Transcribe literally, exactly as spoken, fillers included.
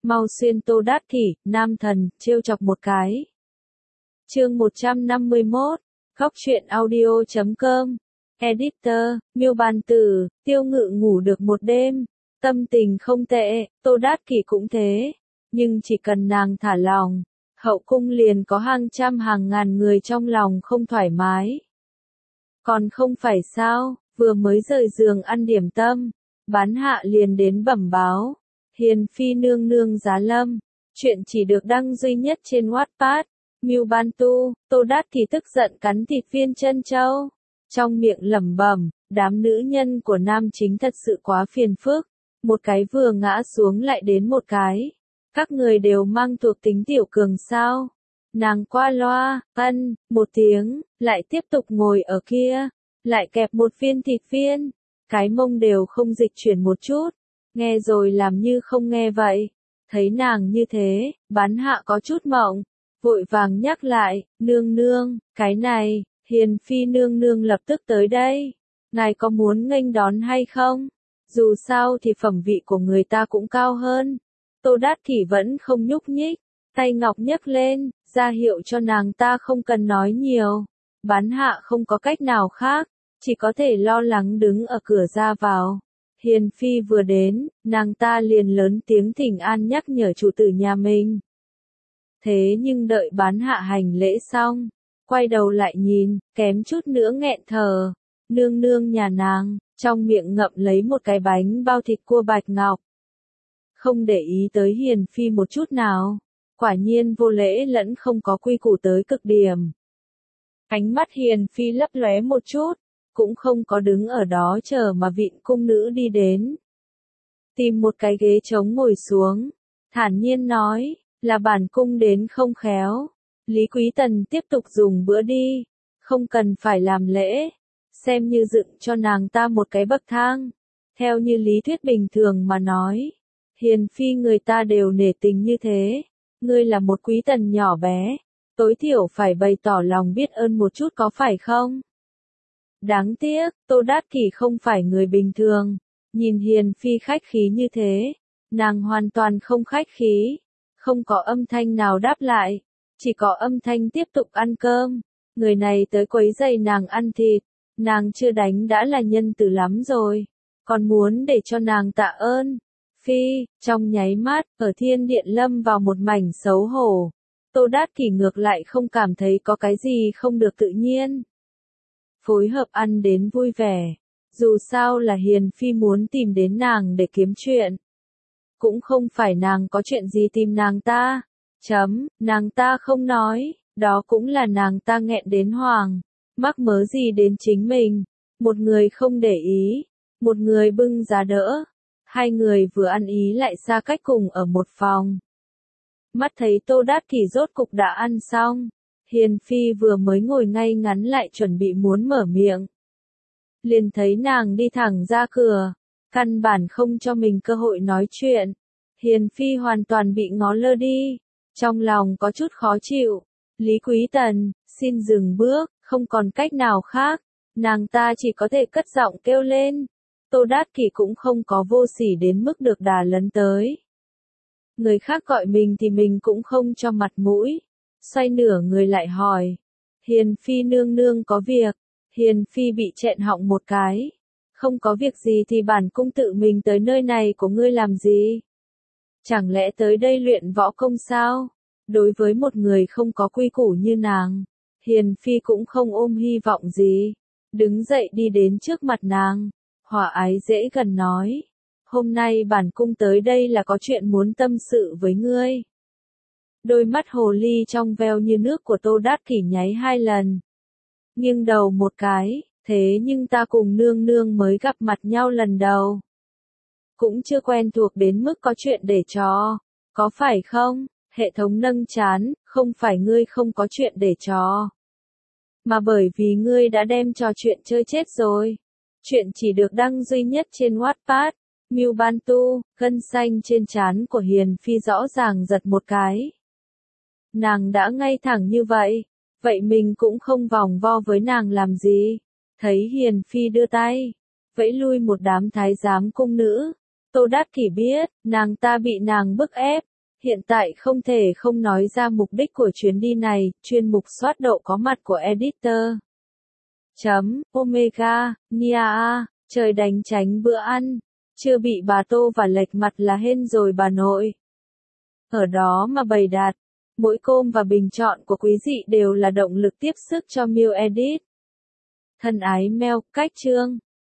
mau xuyên Tô Đát Kỷ, nam thần, trêu chọc một cái. Chương một trăm năm mươi mốt, Góc truyện audio chấm com, Editor, Miêu Bàn Tử, Tiêu Ngự ngủ được một đêm, tâm tình không tệ, Tô Đát Kỷ cũng thế, nhưng chỉ cần nàng thả lòng, hậu cung liền có hàng trăm hàng ngàn người trong lòng không thoải mái. Còn không phải sao, vừa mới rời giường ăn điểm tâm, bán hạ liền đến bẩm báo, hiền phi nương nương giá lâm, chuyện chỉ được đăng duy nhất trên Wattpad. Miêu Ban Tu, Tô Đát Kỷ tức giận cắn thịt viên chân châu, trong miệng lẩm bẩm, đám nữ nhân của nam chính thật sự quá phiền phức, một cái vừa ngã xuống lại đến một cái, các người đều mang thuộc tính tiểu cường sao? Nàng qua loa, ân, một tiếng, lại tiếp tục ngồi ở kia, lại kẹp một viên thịt viên, cái mông đều không dịch chuyển một chút, nghe rồi làm như không nghe vậy, thấy nàng như thế, bán hạ có chút mộng. Vội vàng nhắc lại, nương nương, cái này, hiền phi nương nương lập tức tới đây, ngài có muốn nghênh đón hay không? Dù sao thì phẩm vị của người ta cũng cao hơn. Tô Đát Kỷ vẫn không nhúc nhích, tay ngọc nhấc lên, ra hiệu cho nàng ta không cần nói nhiều. Bán hạ không có cách nào khác, chỉ có thể lo lắng đứng ở cửa ra vào. Hiền phi vừa đến, nàng ta liền lớn tiếng thỉnh an nhắc nhở chủ tử nhà mình. Thế nhưng đợi bán hạ hành lễ xong, quay đầu lại nhìn, kém chút nữa nghẹn thở. Nương nương nhà nàng, trong miệng ngậm lấy một cái bánh bao thịt cua bạch ngọc. Không để ý tới hiền phi một chút nào, quả nhiên vô lễ lẫn không có quy củ tới cực điểm. Ánh mắt hiền phi lấp lóe một chút, cũng không có đứng ở đó chờ mà vịn cung nữ đi đến. Tìm một cái ghế trống ngồi xuống, thản nhiên nói. Là bản cung đến không khéo. Lý Quý Tần tiếp tục dùng bữa đi, không cần phải làm lễ, xem như dựng cho nàng ta một cái bậc thang. Theo như lý thuyết bình thường mà nói, hiền phi người ta đều nể tình như thế, ngươi là một quý tần nhỏ bé, tối thiểu phải bày tỏ lòng biết ơn một chút có phải không? Đáng tiếc, Tô Đát Kỷ không phải người bình thường, nhìn hiền phi khách khí như thế, nàng hoàn toàn không khách khí. Không có âm thanh nào đáp lại, chỉ có âm thanh tiếp tục ăn cơm. Người này tới quấy rầy nàng ăn thịt, nàng chưa đánh đã là nhân từ lắm rồi, còn muốn để cho nàng tạ ơn. Phi, trong nháy mắt, ở thiên điện lâm vào một mảnh xấu hổ. Tô Đát Kỷ ngược lại không cảm thấy có cái gì không được tự nhiên. Phối hợp ăn đến vui vẻ, dù sao là hiền phi muốn tìm đến nàng để kiếm chuyện. Cũng không phải nàng có chuyện gì tìm nàng ta. Chấm, nàng ta không nói, đó cũng là nàng ta nghẹn đến hoảng. Mắc mớ gì đến chính mình. Một người không để ý, một người bưng giá đỡ. Hai người vừa ăn ý lại xa cách cùng ở một phòng. Mắt thấy Tô Đát Kỷ rốt cục đã ăn xong. Hiền phi vừa mới ngồi ngay ngắn lại chuẩn bị muốn mở miệng. Liền thấy nàng đi thẳng ra cửa. Căn bản không cho mình cơ hội nói chuyện. Hiền phi hoàn toàn bị ngó lơ đi. Trong lòng có chút khó chịu. Lý Quý Tần, xin dừng bước, không còn cách nào khác. Nàng ta chỉ có thể cất giọng kêu lên. Tô Đát Kỷ cũng không có vô sỉ đến mức được đà lấn tới. Người khác gọi mình thì mình cũng không cho mặt mũi. Xoay nửa người lại hỏi. Hiền phi nương nương có việc. Hiền phi bị chẹn họng một cái. Không có việc gì thì bản cung tự mình tới nơi này của ngươi làm gì? Chẳng lẽ tới đây luyện võ công sao? Đối với một người không có quy củ như nàng, hiền phi cũng không ôm hy vọng gì. Đứng dậy đi đến trước mặt nàng, hòa ái dễ gần nói. Hôm nay bản cung tới đây là có chuyện muốn tâm sự với ngươi. Đôi mắt hồ ly trong veo như nước của Tô Đát Kỷ nháy hai lần. Nghiêng đầu một cái. Thế nhưng ta cùng nương nương mới gặp mặt nhau lần đầu. Cũng chưa quen thuộc đến mức có chuyện để trò. Có phải không? Hệ thống nâng chán, không phải ngươi không có chuyện để trò. Mà bởi vì ngươi đã đem trò chuyện chơi chết rồi. Chuyện chỉ được đăng duy nhất trên Wattpad. Miêu Ban Tu, gân xanh trên trán của hiền phi rõ ràng giật một cái. Nàng đã ngay thẳng như vậy. Vậy mình cũng không vòng vo với nàng làm gì. Thấy hiền phi đưa tay, vẫy lui một đám thái giám cung nữ. Tô Đát Kỷ biết, nàng ta bị nàng bức ép, Hiện tại không thể không nói ra mục đích của chuyến đi này, chuyên mục soát đậu có mặt của editor. Chấm, Omega, Nia A, trời đánh tránh bữa ăn, chưa bị bà tô và lệch mặt là hên rồi bà nội. Ở đó mà bày đạt, mỗi com và bình chọn của quý dị đều là động lực tiếp sức cho Miu Edit. Thân ái mail, cách chương.